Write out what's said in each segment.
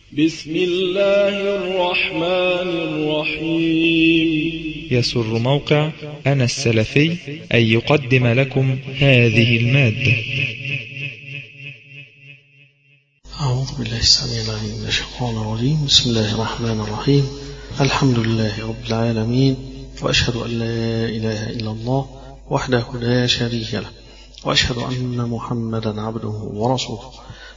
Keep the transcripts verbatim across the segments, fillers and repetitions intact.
بسم الله الرحمن الرحيم. يسر موقع أنا السلفي أن يقدم لكم هذه المادة. أعوذ بالله السميع العليم من الشيطان الرجيم. بسم الله الرحمن الرحيم. الحمد لله رب العالمين، وأشهد أن لا إله إلا الله وحده لا شريك له، وأشهد أن محمدا عبده ورسوله.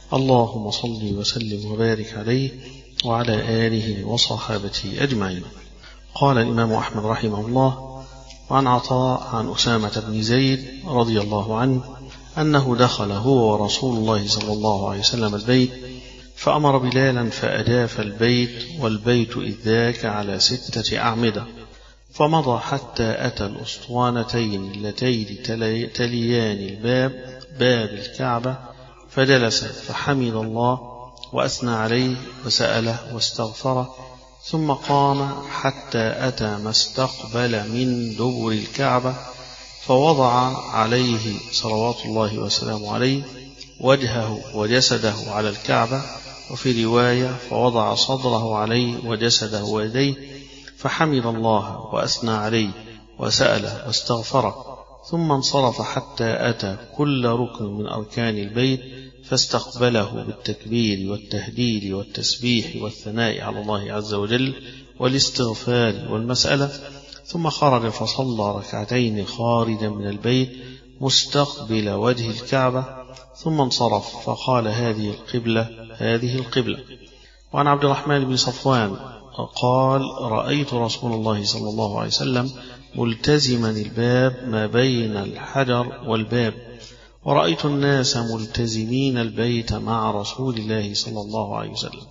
اللهم صل وسلم وبارك عليه وعلى آله وصحابته أجمعين. قال الإمام أحمد رحمه الله: وعن عطاء عن أسامة بن زيد رضي الله عنه أنه دخل هو ورسول الله صلى الله عليه وسلم البيت، فأمر بلالا فأداف البيت، والبيت إذ ذاك على ستة أعمدة، فمضى حتى أتى الأسطوانتين اللتين تليان الباب باب الكعبة، فجلس فحمد الله وأثنى عليه وسأله واستغفره، ثم قام حتى أتى ما استقبل من دبر الكعبة، فوضع عليه صلوات الله وسلامه عليه وجهه وجسده على الكعبة، وفي رواية فوضع صدره عليه وجسده ويديه، فحمد الله وأثنى عليه وسأله واستغفره، ثم انصرف حتى أتى كل ركن من أركان البيت، فاستقبله بالتكبير والتهليل والتسبيح والثناء على الله عز وجل والاستغفار والمسألة، ثم خرج فصلى ركعتين خارجا من البيت مستقبل وجه الكعبة، ثم انصرف فقال: هذه القبلة هذه القبلة. وعن عبد الرحمن بن صفوان قال: رأيت رسول الله صلى الله عليه وسلم ملتزما الباب ما بين الحجر والباب، ورأيت الناس ملتزمين البيت مع رسول الله صلى الله عليه وسلم.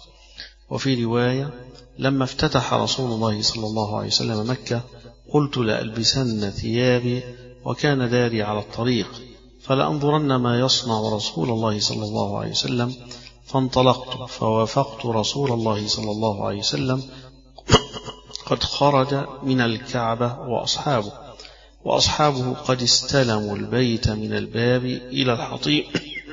وفي رواية: لما افتتح رسول الله صلى الله عليه وسلم مكة قلت لألبسن ثيابي، وكان داري على الطريق، فلأنظرن ما يصنع رسول الله صلى الله عليه وسلم، فانطلقت فوافقت رسول الله صلى الله عليه وسلم قد خرج من الكعبة وأصحابه وأصحابه قد استلموا البيت من الباب إلى الحطيم،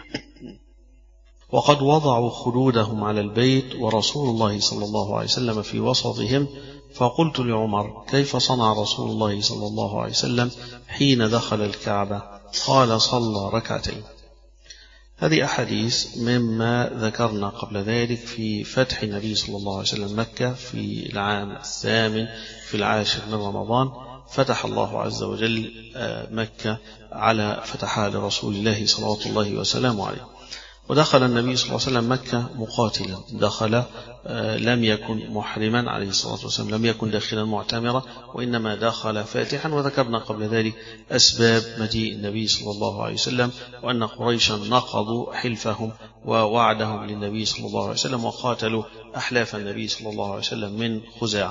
وقد وضعوا خدودهم على البيت، ورسول الله صلى الله عليه وسلم في وسطهم. فقلت لعمر: كيف صنع رسول الله صلى الله عليه وسلم حين دخل الكعبة؟ قال: صلى ركعتين. هذه أحاديث مما ذكرنا قبل ذلك في فتح النبي صلى الله عليه وسلم مكة في العام الثامن في العاشر من رمضان، فتح الله عز وجل مكة على فتحها لرسول الله صلى الله وسلامه عليه. ودخل النبي صلى الله عليه وسلم مكة مقاتلا، دخل لم يكن محرما عليه الصلاة والسلام، لم يكن داخلا معتمرا، وإنما دخل فاتحا. وذكرنا قبل ذلك أسباب مجيء النبي صلى الله عليه وسلم، وأن قريشا نقضوا حلفهم ووعدهم للنبي صلى الله عليه وسلم، وقاتلوا أحلاف النبي صلى الله عليه وسلم من خزاعة.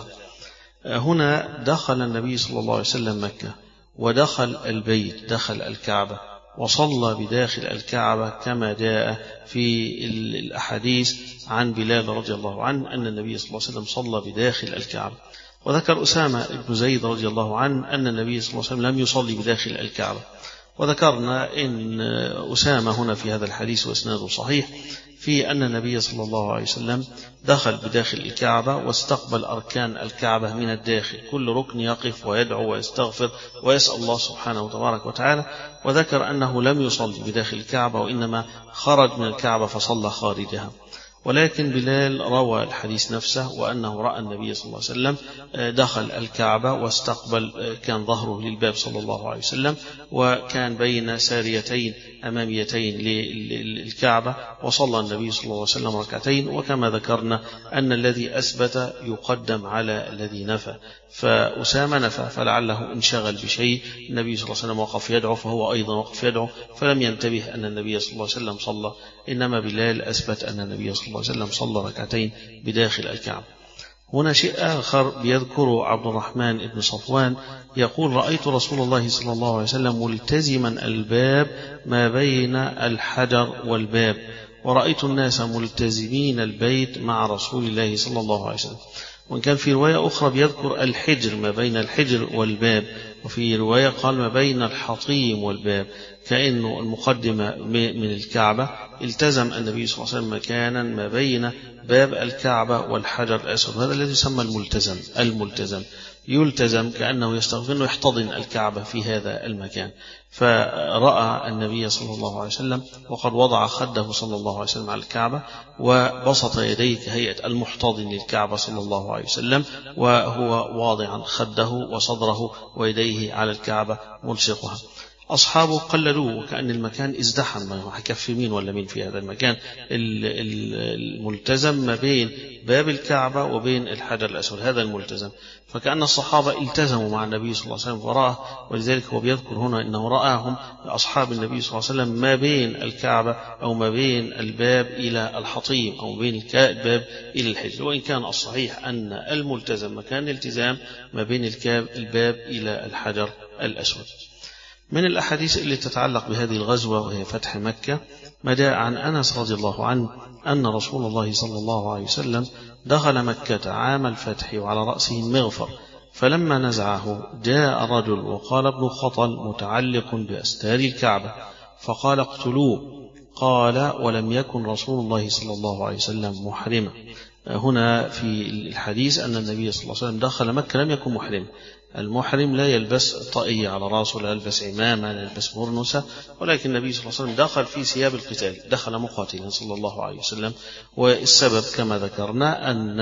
هنا دخل النبي صلى الله عليه وسلم مكة، ودخل البيت، دخل الكعبة، وصلى بداخل الكعبة كما جاء في الأحاديث عن بلال رضي الله عنه أن النبي صلى الله عليه وسلم صلى بداخل الكعبة. وذكر أسامة بن زيد رضي الله عنه أن النبي صلى الله عليه وسلم لم يصلي بداخل الكعبة. وذكرنا إن أسامة هنا في هذا الحديث وإسناده صحيح في أن النبي صلى الله عليه وسلم دخل بداخل الكعبة واستقبل أركان الكعبة من الداخل، كل ركن يقف ويدعو ويستغفر ويسأل الله سبحانه وتبارك وتعالى. وذكر أنه لم يصلي بداخل الكعبة، وإنما خرج من الكعبة فصلى خارجها. ولكن بلال روى الحديث نفسه، وأنه رأى النبي صلى الله عليه وسلم دخل الكعبة واستقبل، كان ظهره للباب صلى الله عليه وسلم، وكان بين ساريتين أماميتين للكعبة، وصلى النبي صلى الله عليه وسلم ركعتين. وكما ذكرنا أن الذي أثبت يقدم على الذي نفى، فأسامة نفى فلعله انشغل بشيء، النبي صلى الله عليه وسلم وقف يدعو فهو أيضا وقف يدعو، فلم ينتبه أن النبي صلى الله عليه وسلم صلى، إنما بلال أثبت أن النبي صلى الله عليه وسلم صلى ركعتين بداخل الكعبة. هنا شيء آخر بيذكره عبد الرحمن بن صفوان، يقول: رأيت رسول الله صلى الله عليه وسلم ملتزما الباب ما بين الحجر والباب، ورأيت الناس ملتزمين البيت مع رسول الله صلى الله عليه وسلم. وإن كان في رواية أخرى بيذكر الحجر، ما بين الحجر والباب، وفي رواية قال ما بين الحطيم والباب، كأنه المقدمة من الكعبة التزم النبي صلى الله عليه وسلم مكانا ما بين باب الكعبة والحجر الأسود، هذا الذي يسمى الملتزم. الملتزم يلتزم كأنه يستغفر أنه يحتضن الكعبة في هذا المكان. فرأى النبي صلى الله عليه وسلم وقد وضع خده صلى الله عليه وسلم على الكعبة وبسط يديه كهيئة المحتضن للكعبة صلى الله عليه وسلم، وهو واضعا خده وصدره ويديه على الكعبة ملصقها. أصحابه قلدوه وكأن المكان ازدحم، ما هيكفي مين ولا مين في هذا المكان الملتزم ما بين باب الكعبة وبين الحجر الأسود، هذا الملتزم. فكأن الصحابة التزموا مع النبي صلى الله عليه وسلم وراه، ولذلك هو بيذكر هنا أنه رآهم أصحاب النبي صلى الله عليه وسلم ما بين الكعبة أو ما بين الباب إلى الحطيم أو بين الباب إلى الحجر. وإن كان الصحيح أن الملتزم مكان الالتزام ما بين الباب إلى الحجر الأسود. من الأحاديث اللي تتعلق بهذه الغزوة وهي فتح مكة ما جاء عن أنس رضي الله عنه أن رسول الله صلى الله عليه وسلم دخل مكة عام الفتح وعلى رأسه المغفر، فلما نزعه جاء رجل وقال ابن خطل متعلق بأستار الكعبة فقال اقتلوه. قال ولم يكن رسول الله صلى الله عليه وسلم محرما. هنا في الحديث أن النبي صلى الله عليه وسلم دخل مكة لم يكن محرما. المحرم لا يلبس طاقية على رأسه، لا يلبس عمامة، لا يلبس برنسة، ولكن النبي صلى الله عليه وسلم دخل في ثياب القتال، دخل مقاتلا صلى الله عليه وسلم. والسبب كما ذكرنا أن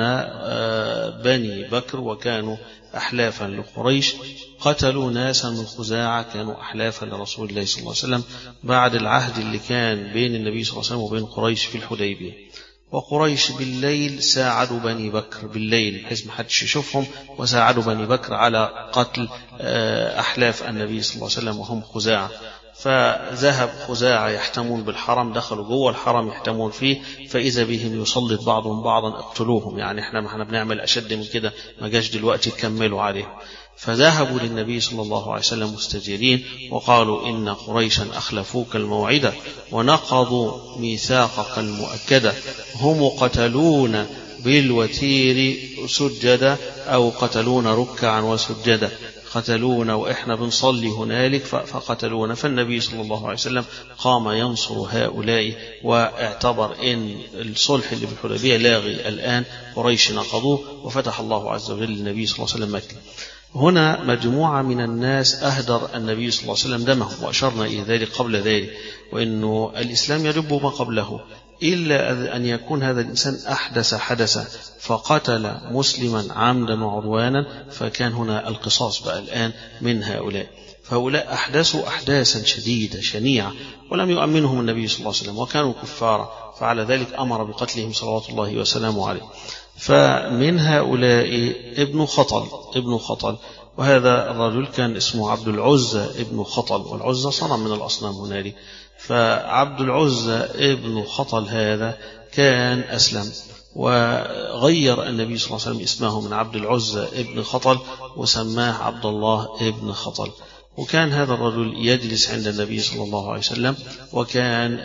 بني بكر وكانوا أحلافا لقريش قتلوا ناسا من خزاعة كانوا أحلافا لرسول الله صلى الله عليه وسلم بعد العهد اللي كان بين النبي صلى الله عليه وسلم وبين قريش في الحديبية. وقريش بالليل ساعدوا بني بكر بالليل بحيث ما حدش يشوفهم، وساعدوا بني بكر على قتل أحلاف النبي صلى الله عليه وسلم وهم خزاعة. فذهب خزاعة يحتمون بالحرم، دخلوا جوه الحرم يحتمون فيه، فإذا بهم يسلط بعضهم بعضا اقتلوهم، يعني احنا ما احنا بنعمل أشد من كده، ما جاش دلوقتي تكملوا عليهم. فذهبوا للنبي صلى الله عليه وسلم مستجيرين وقالوا إن قريشا أخلفوك الموعدة ونقضوا ميثاقك المؤكدة، هم قتلون بالوتير سجدا أو قتلون ركعا وسجدا، قتلونا وإحنا بنصلي هنالك فقتلونا. فالنبي صلى الله عليه وسلم قام ينصر هؤلاء واعتبر إن الصلح اللي بالحديبية لاغي الآن، قريش نقضوه وفتح الله عز وجل للنبي صلى الله عليه وسلم مكة. هنا مجموعة من الناس أهدر النبي صلى الله عليه وسلم دمه، وأشرنا إلى ذلك قبل ذلك، وإنه الإسلام يجب ما قبله إلا أن يكون هذا الإنسان أحدث حدثا فقتل مسلما عمدا وعدوانا، فكان هنا القصاص بقى الآن من هؤلاء. فهؤلاء أحدثوا أحداثا شديدة شنيعة ولم يؤمنهم النبي صلى الله عليه وسلم وكانوا كفارا، فعلى ذلك أمر بقتلهم صلوات الله وسلامه عليه. فمن هؤلاء ابن خطل ابن خطل وهذا الرجل كان اسمه عبد العزة ابن خطل، والعزة صنم من الأصنام هنالك. فعبد العزة ابن خطل هذا كان أسلم، وغير النبي صلى الله عليه وسلم اسمه من عبد العزة ابن خطل وسماه عبد الله ابن خطل. وكان هذا الرجل يجلس عند النبي صلى الله عليه وسلم، وكان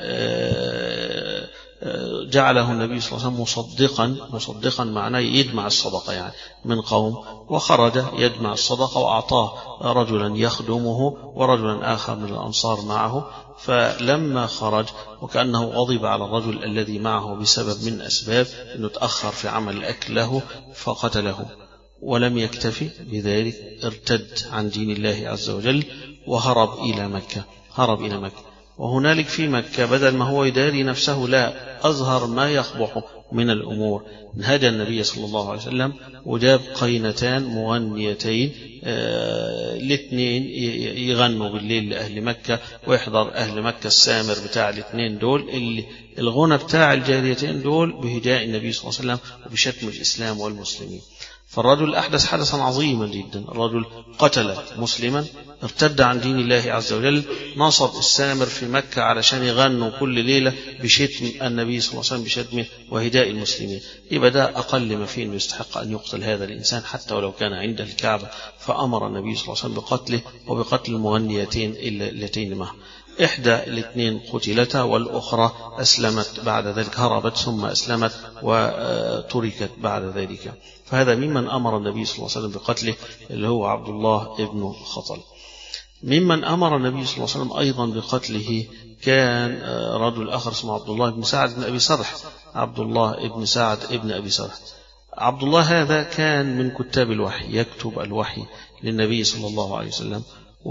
جعله النبي صلى الله عليه وسلم مصدقا مصدقا معناه يجمع الصدقة يعني من قوم، وخرج يجمع الصدقة وأعطاه رجلا يخدمه ورجلا آخر من الأنصار معه. فلما خرج وكأنه غضب على الرجل الذي معه بسبب من أسباب أنه تأخر في عمل الأكل له فقتله. ولم يكتفي بذلك، ارتد عن دين الله عز وجل وهرب إلى مكة هرب إلى مكة وهنالك في مكة بدل ما هو يداري نفسه لا أظهر ما يقبح من الأمور. نهدى النبي صلى الله عليه وسلم وجاب قينتان مغنيتين آه الاثنين يغنوا بالليل لأهل مكة، ويحضر أهل مكة السامر بتاع الاثنين دول اللي الغنى بتاع الجاريتين دول بهجاء النبي صلى الله عليه وسلم وبشتم الإسلام والمسلمين. فالرجل أحدث حدثا عظيما جدا، الرجل قتل مسلما ارتد عن دين الله عز وجل، نصب السامر في مكة علشان يغنوا كل ليلة بشتم النبي صلى الله عليه وسلم بشتمه وهداء المسلمين. يبقى ده أقل ما فيه أنه يستحق أن يقتل هذا الإنسان حتى ولو كان عند الكعبة. فأمر النبي صلى الله عليه وسلم بقتله وبقتل المغنيتين اللتين معه. إحدى الاثنين قتلتا والأخرى أسلمت بعد ذلك، هربت ثم أسلمت وتركت بعد ذلك. فهذا ممن أمر النبي صلى الله عليه وسلم بقتله اللي هو عبد الله ابن خطل. ممن أمر النبي صلى الله عليه وسلم أيضا بقتله كان رجل آخر اسمه عبد الله بن سعد بن أبي سرح. عبد الله بن سعد بن أبي سرح. عبد الله هذا كان من كتاب الوحي، يكتب الوحي للنبي صلى الله عليه وسلم،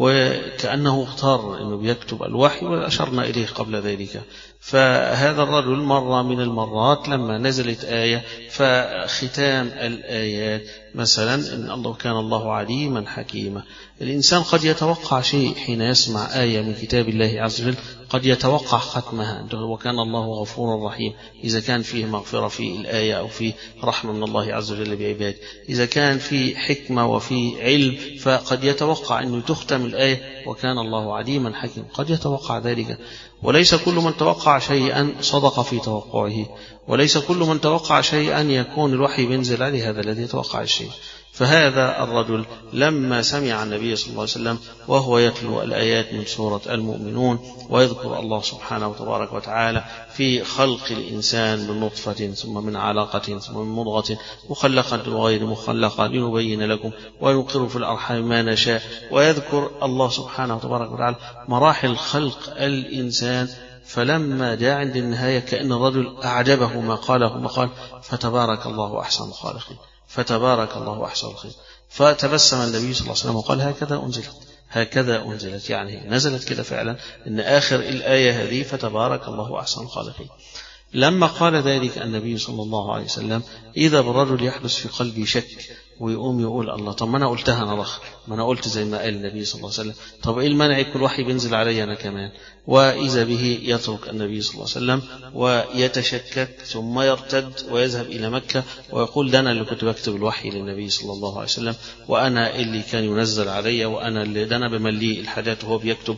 وكأنه اختار أنه يكتب الوحي وأشرنا إليه قبل ذلك. فهذا الرجل مرة من المرات لما نزلت آية، فختام الآيات مثلا إن الله كان الله عليما حكيما. الإنسان قد يتوقع شيء حين يسمع آية من كتاب الله عز وجل، قد يتوقع ختمها وكان الله غفورا رحيم، إذا كان فيه مغفرة في الآية أو فيه رحمة من الله عز وجل بعباده، إذا كان فيه حكمة وفيه علم فقد يتوقع أنه تختم الآية وكان الله عليما حكيما، قد يتوقع ذلك. وليس كل من توقع شيئا صدق في توقعه، وليس كل من توقع شيئا يكون الوحي بينزل عليه هذا الذي يتوقع الشيء. فهذا الرجل لما سمع النبي صلى الله عليه وسلم وهو يتلو الآيات من سورة المؤمنون ويذكر الله سبحانه وتبارك وتعالى في خلق الإنسان من نطفة ثم من علقة ثم من مضغة مخلقة وغير مخلقة لنبين لكم ونقر في الأرحام ما نشاء، ويذكر الله سبحانه وتبارك وتعالى مراحل خلق الإنسان، فلما جاء عند النهاية كأن الرجل أعجبه ما قاله ما قال فتبارك الله أحسن الخالقين، فتبارك الله أحسن الخالقين. فتبسم النبي صلى الله عليه وسلم وقال هكذا أنزلت، هكذا أنزلت، يعني نزلت كده فعلا إن آخر الآية هذه فتبارك الله أحسن الخالقين. لما قال ذلك النبي صلى الله عليه وسلم إذا بالرجل يحدث في قلبي شك ويقوم يقول الله طب ما أنا قلتها أنا رخ، ما أنا قلت زي ما قال النبي صلى الله عليه وسلم، طب إيه المنع كل وحي بينزل علي أنا كمان؟ وإذا به يترك النبي صلى الله عليه وسلم ويتشكك ثم يرتد ويذهب إلى مكة ويقول ده أنا اللي كنت بكتب الوحي للنبي صلى الله عليه وسلم، وأنا اللي كان ينزل علي، وأنا اللي ده أنا بمليه الحاجات وهو بيكتب.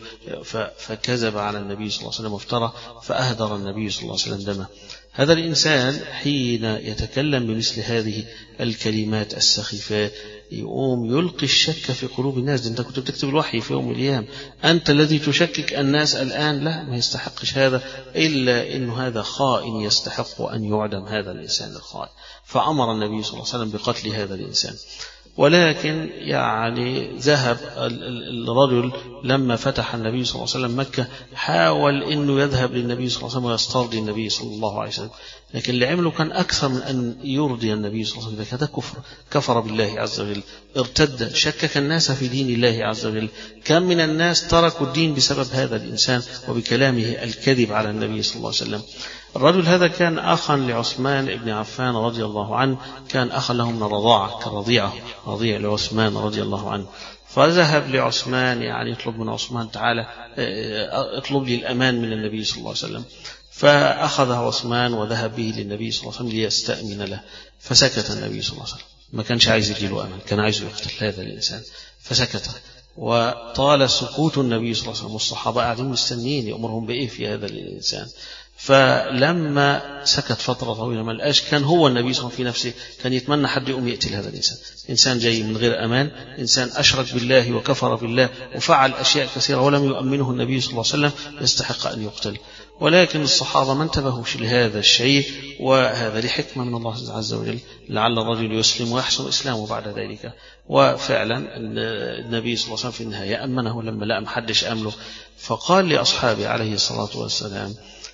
فكذب على النبي صلى الله عليه وسلم وافترى فأهدر النبي صلى الله عليه وسلم دمه. هذا الإنسان حين يتكلم بمثل هذه الكلمات السخيفات يقوم يلقي الشك في قلوب الناس. أنت كنت بتكتب الوحي في يوم من الأيام، أنت الذي تشكك الناس الآن؟ لا، ما يستحقش هذا، إلا إنه هذا خائن يستحق أن يعدم هذا الإنسان الخائن. فأمر النبي صلى الله عليه وسلم بقتل هذا الإنسان. ولكن يعني ذهب الرجل لما فتح النبي صلى الله عليه وسلم مكة حاول أنه يذهب للنبي صلى الله عليه وسلم ويسترضي النبي صلى الله عليه وسلم، لكن اللي عمله كان أكثر من أن يرضي النبي صلى الله عليه وسلم. هذا كفر، كفر بالله عز وجل، ارتد، شكك الناس في دين الله عز وجل. كم من الناس تركوا الدين بسبب هذا الإنسان وبكلامه الكذب على النبي صلى الله عليه وسلم. الرجل هذا كان أخا لعثمان بن عفان رضي الله عنه، كان أخا له من الرضاعة كالرضيعة، رضيع لعثمان رضي الله عنه. فذهب لعثمان يعني يطلب من عثمان تعالى اطلب لي الأمان من النبي صلى الله عليه وسلم. فأخذ عثمان وذهب به للنبي صلى الله عليه وسلم ليستأمن له، فسكت النبي صلى الله عليه وسلم، ما كانش عايز يديله أمان، كان عايز يقتل هذا الإنسان، فسكت. وطال سكوت النبي صلى الله عليه وسلم والصحابة قاعدين مستنين يأمرهم بإيه في هذا الإنسان. فلما سكت فترة طويلة ما لقاش، كان هو النبي صلى الله عليه وسلم في نفسه كان يتمنى حد يقوم يقتل هذا الإنسان. إنسان جاي من غير أمان، إنسان أشرك بالله وكفر بالله وفعل أشياء كثيرة ولم يؤمنه النبي صلى الله عليه وسلم، يستحق أن يقتل. ولكن الصحابة ما انتبهوش لهذا الشيء، وهذا لحكمة من الله عز وجل، لعل الرجل يسلم ويحسن إسلامه بعد ذلك. وفعلا النبي صلى الله عليه وسلم في النهاية أمنه لما لقى محدش أمله، فقال لأصحابه عليه الصلاة والسلام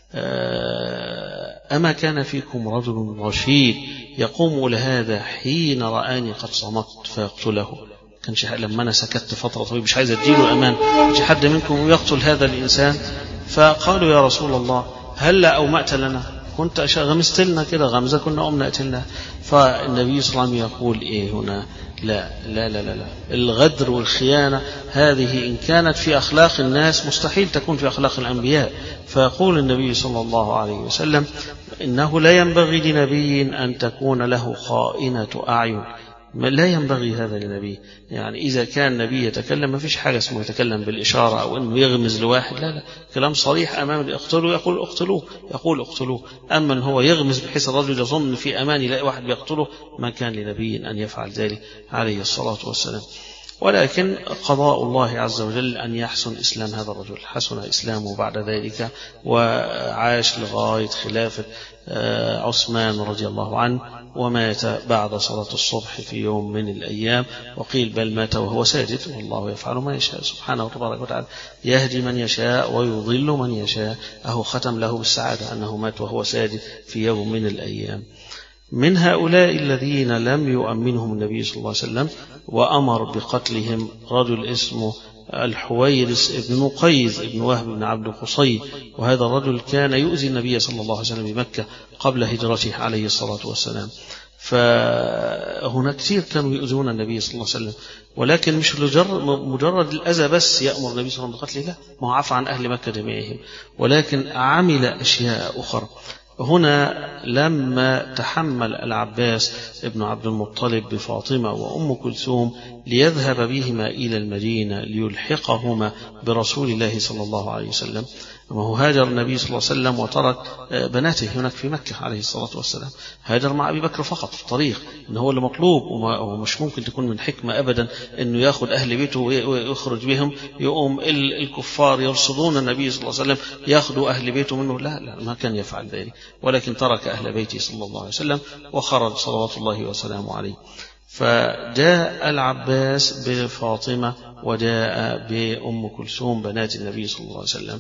أما كان فيكم رجل رشيد يقوم لهذا حين رآني قد صمت فيقتله؟ كانش لما أنا سكت فترة طويلة مش عايز أديله أمان مش حد منكم يقتل هذا الإنسان؟ فقالوا يا رسول الله هل أومأت لنا، كنت غمست لنا كده غمزة كنا أمنا أتلنا. فالنبي صلى الله عليه وسلم يقول إيه هنا؟ لا لا لا لا الغدر والخيانة هذه إن كانت في أخلاق الناس مستحيل تكون في أخلاق الأنبياء. فيقول النبي صلى الله عليه وسلم إنه لا ينبغي لنبي أن تكون له خائنة أعين، لا ينبغي هذا لنبي. يعني إذا كان نبي يتكلم ما فيش حاجة اسمه يتكلم بالإشارة أو أنه يغمز لواحد، لا لا كلام صريح أمام اقتلوا يقول اقتلوه يقول اقتلوه. أما أن هو يغمز بحيث الرجل يظن في أمان يلاقي واحد بيقتله، ما كان لنبي أن يفعل ذلك عليه الصلاة والسلام. ولكن قضاء الله عز وجل أن يحسن إسلام هذا الرجل. حسن إسلامه بعد ذلك وعاش لغاية خلافة عثمان رضي الله عنه، ومات بعد صلاة الصبح في يوم من الأيام، وقيل بل مات وهو ساجد، والله يفعل ما يشاء سبحانه تبارك وتعالى، يهدي من يشاء ويضل من يشاء. أهو ختم له بالسعادة أنه مات وهو ساجد في يوم من الأيام. من هؤلاء الذين لم يؤمنهم النبي صلى الله عليه وسلم وأمر بقتلهم رجل اسمه الحويرث بن نقيز بن وهب بن عبد قصي، وهذا الرجل كان يؤذي النبي صلى الله عليه وسلم بمكة قبل هجرته عليه الصلاة والسلام. فهنا كثير كانوا يؤذون النبي صلى الله عليه وسلم، ولكن مش مجرد الأذى بس يأمر النبي صلى الله عليه وسلم بقتله، لا، ما هو عفى عن أهل مكة جميعهم، ولكن عمل أشياء أخرى. هنا لما تحمل العباس ابن عبد المطلب بفاطمة وأم كلثوم ليذهب بهما إلى المدينة ليلحقهما برسول الله صلى الله عليه وسلم، وهو هاجر النبي صلى الله عليه وسلم وترك بناته هناك في مكة عليه الصلاة والسلام، هاجر مع أبي بكر فقط في الطريق، إن هو اللي مطلوب، ومش ممكن تكون من حكمة أبدا إنه يأخذ أهل بيته ويخرج بهم، يقوم الكفار يرصدون النبي صلى الله عليه وسلم يأخذوا أهل بيته منه، لا لا ما كان يفعل ذلك، ولكن ترك أهل بيته صلى الله عليه وسلم وخرج صلوات الله وسلامه عليه. فجاء العباس بفاطمة وجاء بأم كلثوم بنات النبي صلى الله عليه وسلم،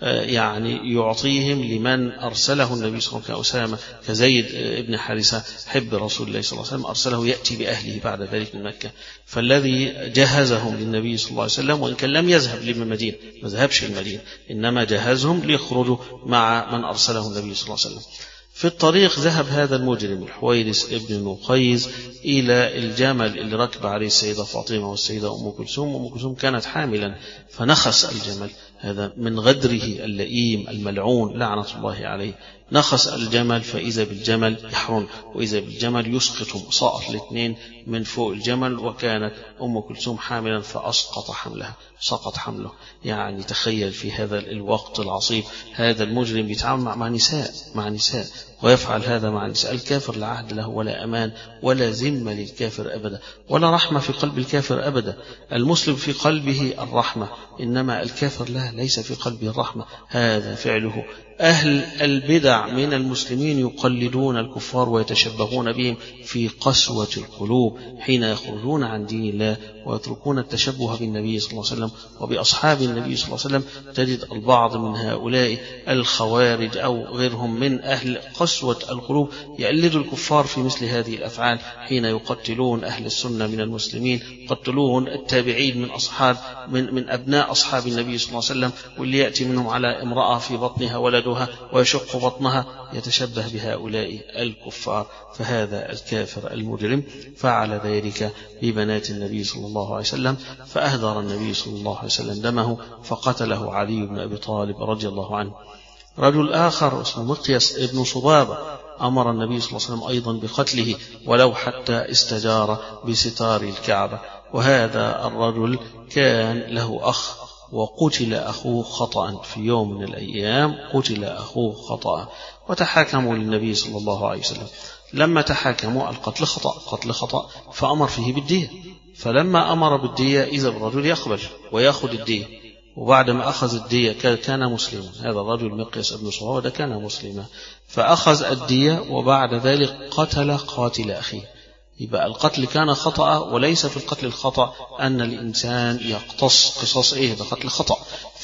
يعني يعطيهم لمن أرسله النبي صلى الله عليه وسلم كأسامة كزيد ابن حارثة حب رسول الله صلى الله عليه وسلم، أرسله يأتي بأهله بعد ذلك من مكة، فالذي جهزهم للنبي صلى الله عليه وسلم، وإن كان لم يذهب للمدينة، ما ذهبش المدينة، إنما جهزهم ليخرجوا مع من أرسله النبي صلى الله عليه وسلم. في الطريق ذهب هذا المجرم الحويرث ابن نقيز إلى الجمل اللي ركب عليه السيدة فاطمة والسيدة أم كلثوم، وأم كلثوم كانت حاملا، فنخس الجمل، هذا من غدره اللئيم الملعون لعنة الله عليه، نخس الجمل، فإذا بالجمل يحرن وإذا بالجمل يسقط، صارت الاثنين من فوق الجمل، وكانت أم كلثوم حاملا فأسقط حملها، سقط حمله. يعني تخيل في هذا الوقت العصيب هذا المجرم بيتعامل مع نساء مع نساء ويفعل هذا مع النساء. الكافر لا عهد له ولا أمان ولا ذمة للكافر أبدا، ولا رحمة في قلب الكافر أبدا. المسلم في قلبه الرحمة، إنما الكافر لا، ليس في قلبه الرحمة، هذا فعله. أهل البدع من المسلمين يقلدون الكفار ويتشبهون بهم في قسوة القلوب حين يخرجون عن دين الله ويتركون التشبه بالنبي صلى الله عليه وسلم وبأصحاب النبي صلى الله عليه وسلم. تجد البعض من هؤلاء الخوارج أو غيرهم من أهل قسوة القلوب يقلدوا الكفار في مثل هذه الأفعال حين يقتلون أهل السنة من المسلمين، يقتلون التابعين من أصحاب من, من أبناء أصحاب النبي صلى الله عليه وسلم، واللي يأتي منهم على امرأة في بطنها ولدها ويشق بطنها يتشبه بهؤلاء الكفار. فهذا الكافر المجرم فعل ذلك ببنات النبي صلى الله عليه وسلم، فأهدر النبي صلى الله عليه وسلم دمه فقتله علي بن أبي طالب رضي الله عنه. رجل آخر اسمه مقياس ابن صبابة أمر النبي صلى الله عليه وسلم أيضا بقتله ولو حتى استجار بستار الكعبة. وهذا الرجل كان له أخ وقتل أخوه خطأ في يوم من الأيام، قتل أخوه خطأ، وتحاكموا للنبي صلى الله عليه وسلم. لما تحاكموا القتل خطأ قتل خطأ فأمر فيه بالدية، فلما أمر بالدية إذا الرجل يقبل ويأخذ الدية، وبعد ما أخذ الدية كان مسلما، هذا الرجل مقياس ابن صهوة كان مسلما، فأخذ الدية وبعد ذلك قتل قاتل أخيه. يبقى القتل كان خطأ، وليس في القتل الخطأ أن الإنسان يقتص قصاص إيه، ده قتل خطأ.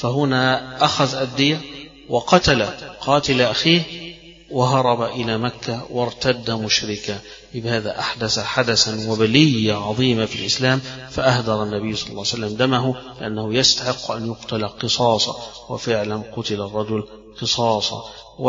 فهنا أخذ الدية وقتل قاتل أخيه وهرب إلى مكة وارتد مشركا. يبقى هذا أحدث حدثا وبلية عظيمة في الإسلام، فأهدر النبي صلى الله عليه وسلم دمه لأنه يستحق أن يقتل قصاصا، وفعلا قتل الرجل قصاصا.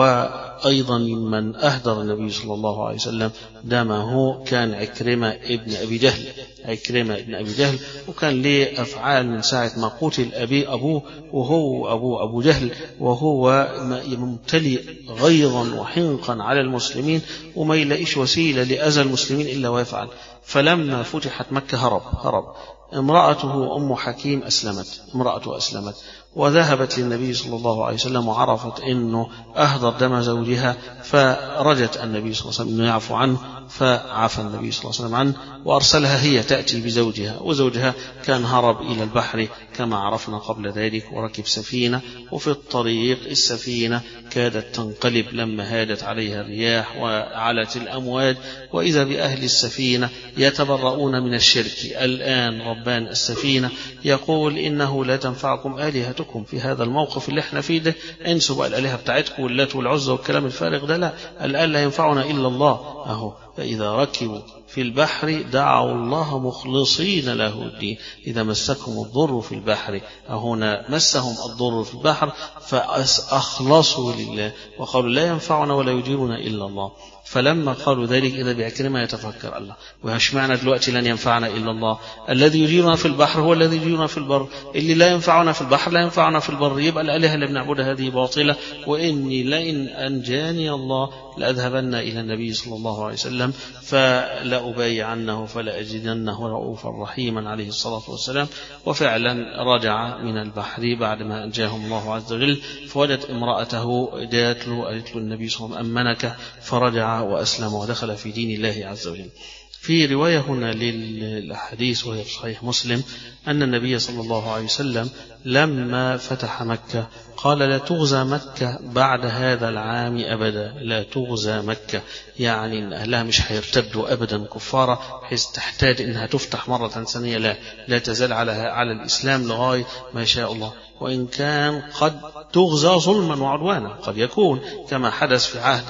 وأيضا من أهدر النبي صلى الله عليه وسلم دمه كان عكرمة ابن أبي جهل، عكرمة ابن أبي جهل، وكان له أفعال من ساعة ما قتل أبي أبوه وهو أبو أبو جهل، وهو ممتلئ غيظا وحنقا على المسلمين، وما يلاقيش وسيلة لأذى المسلمين إلا ويفعل. فلما فتحت مكة هرب هرب امرأته أم حكيم أسلمت، امرأته أسلمت، وذهبت للنبي صلى الله عليه وسلم وعرفت أنه أهدر دم زوجها، فرجت النبي صلى الله عليه وسلم أنه يعفو عنه، فعفى النبي صلى الله عليه وسلم عنه وأرسلها هي تأتي بزوجها، وزوجها كان هرب إلى البحر كما عرفنا قبل ذلك، وركب سفينة، وفي الطريق السفينة كادت تنقلب لما هادت عليها الرياح وعلت الأمواج، وإذا بأهل السفينة يتبرؤون من الشرك. الآن ربان السفينة يقول إنه لا تنفعكم آلهتكم في هذا الموقف اللي احنا فيه ده، انسوا بقى الآلهة بتاعتكم واللات والعزى والكلام الفارغ ده، لا، الآن لا ينفعنا إلا الله. أهو فإذا ركبوا في البحر دعوا الله مخلصين له الدين، إذا مسكهم الضر في البحر، هنا مسهم الضر في البحر فأخلصوا لله وقالوا لا ينفعنا ولا يجيرنا إلا الله. فلما قالوا ذلك إذا بعكرمة يتفكر الله، وهش معنى دلوقتي لن ينفعنا إلا الله؟ الذي يجيرنا في البحر هو الذي يجيرنا في البر، اللي لا ينفعنا في البحر لا ينفعنا في البر، يبقى الآلهة اللي بنعبدها هذه باطلة، وإني لئن أنجاني الله لأذهبن إلى النبي صلى الله عليه وسلم فلأبايعنه فلأجدنه رؤوفا رحيما عليه الصلاة والسلام. وفعلا رجع من البحر بعدما أنجاهم الله عز وجل، فوجد امرأته جاءت له قالت له النبي صلى الله عليه وسلم أمنك، فرجع وأسلم ودخل في دين الله عز وجل. في رواية هنا للحديث وهي في صحيح مسلم أن النبي صلى الله عليه وسلم لما فتح مكة قال لا تغزى مكة بعد هذا العام أبدا، لا تغزى مكة، يعني إن أهلها مش هيرتدوا أبدا كفارة بحيث تحتاج إنها تفتح مرة ثانية، لا لا تزال على على الإسلام لغاية ما شاء الله، وإن كان قد تغزى ظلما وعدوانا، قد يكون كما حدث في عهد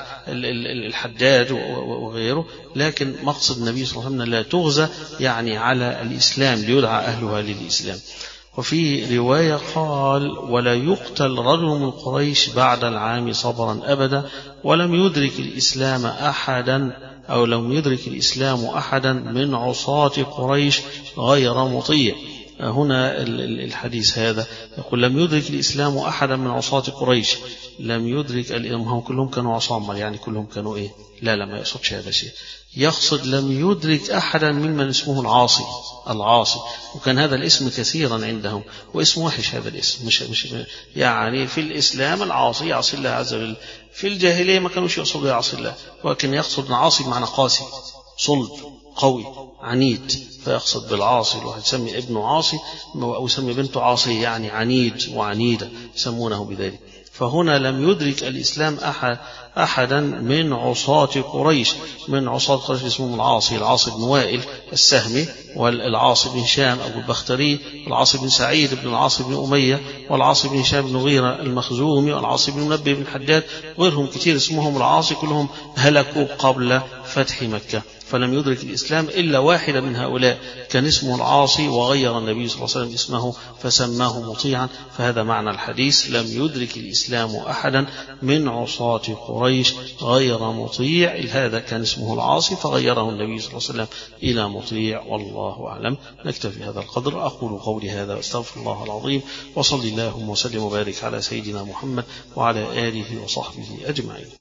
الحجاج وغيره، لكن مقصد النبي صلى الله عليه وسلم لا تغزى يعني على الإسلام ليدعى أهلها للإسلام. وفي رواية قال ولا يقتل رجل من قريش بعد العام صبرا أبدا، ولم يدرك الإسلام أحدا أو لم يدرك الإسلام أحدا من عصاة قريش غير مطيع. هنا الحديث هذا يقول لم يدرك الإسلام أحدا من عصاة قريش، لم يدرك الإمام كلهم كانوا عصام، يعني كلهم كانوا إيه؟ لا لا ما يقصدش هذا الشيء، يقصد لم يدرك أحدا ممن اسمه العاصي، العاصي، وكان هذا الاسم كثيرا عندهم، واسم وحش هذا الاسم، مش مش يعني في الإسلام العاصي يعصي الله عز وجل، في الجاهلية ما كانوش يقصدوا يعصي الله، ولكن يقصد عاصي بمعنى قاسي صلب قوي عنيد، فيقصد بالعاصي الواحد يسمي ابنه عاصي أو يسمي بنته عاصي، يعني عنيد وعنيدة يسمونه بذلك. فهنا لم يدرك الإسلام أحد أحدا من عصاة قريش، من عصاة قريش اسمهم العاصي، العاصي بن وائل السهمي، والعاصي بن هشام أبو البختري، والعاصي بن سعيد بن العاصي بن أمية، والعاصي بن هشام بن غيرة المخزومي، والعاصي بن منبه بن حداد، وغيرهم كثير اسمهم العاصي، كلهم هلكوا قبل فتح مكة، فلم يدرك الإسلام إلا واحدة من هؤلاء كان اسمه العاصي، وغير النبي صلى الله عليه وسلم اسمه فسماه مطيعا. فهذا معنى الحديث لم يدرك الإسلام أحدا من عصاة قريش غير مطيع، هذا كان اسمه العاصي فغيره النبي صلى الله عليه وسلم إلى مطيع، والله أعلم. نكتفي هذا القدر، أقول قولي هذا واستغفر الله العظيم، وصلي اللهم وسلم وبارك على سيدنا محمد وعلى آله وصحبه أجمعين.